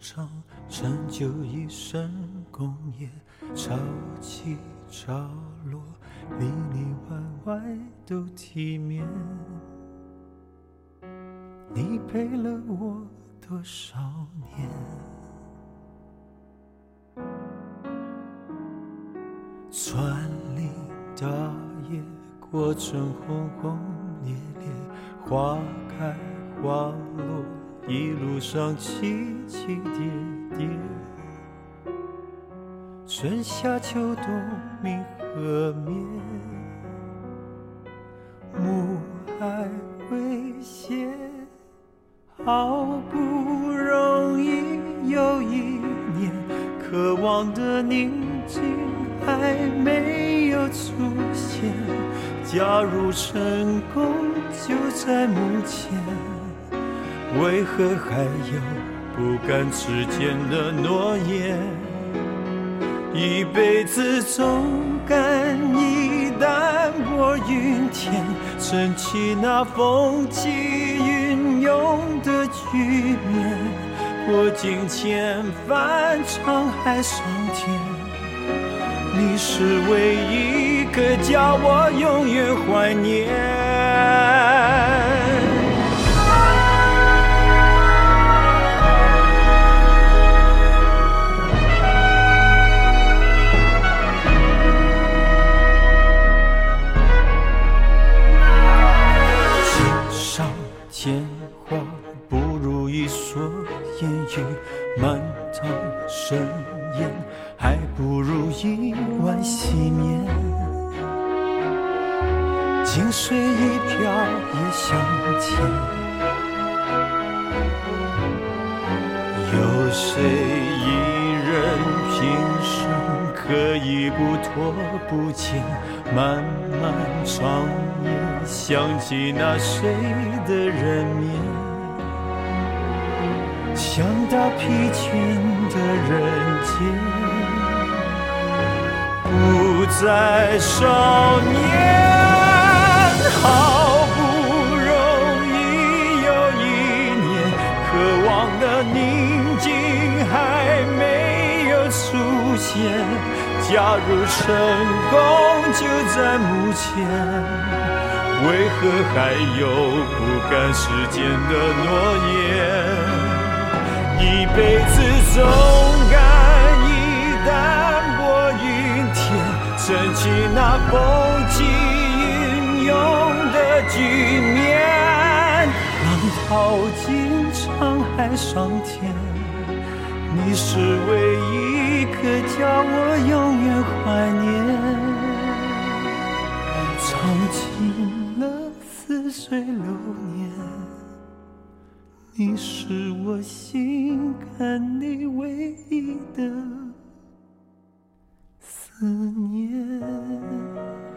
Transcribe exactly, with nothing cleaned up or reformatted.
上成就一身功业，潮起潮落，里里外外都体面。你陪了我多少年？穿林打叶，过程轰轰烈烈，花开花落，一路上起起跌跌。春夏秋冬明和灭，暮霭未歇，好不容易有一年，渴望的宁静还没有出现。假如成功就在目前，为何还有不敢实践的诺言？一辈子总感一淡泊云天，撑起那风起云涌的局面，过尽千帆沧海桑田。你是唯一一个叫我永远怀念。鲜花不如一蓑烟雨，满堂盛宴还不如一碗细面。近水一瓢也相牵，有谁一人平生可以不脱不减？漫漫长夜，想起那谁的人面，想到疲倦的人间，不再少年。好不容易有一年，渴望的宁静还没有出现。假如成功就在目前，为何还有不敢实践的诺言？一辈子总感一淡泊云天，撑起那风起云涌的局面，浪淘尽沧海桑田。你是唯一一个叫我永远怀念，尝尽了似水流年。你是我心坎里唯一的思念。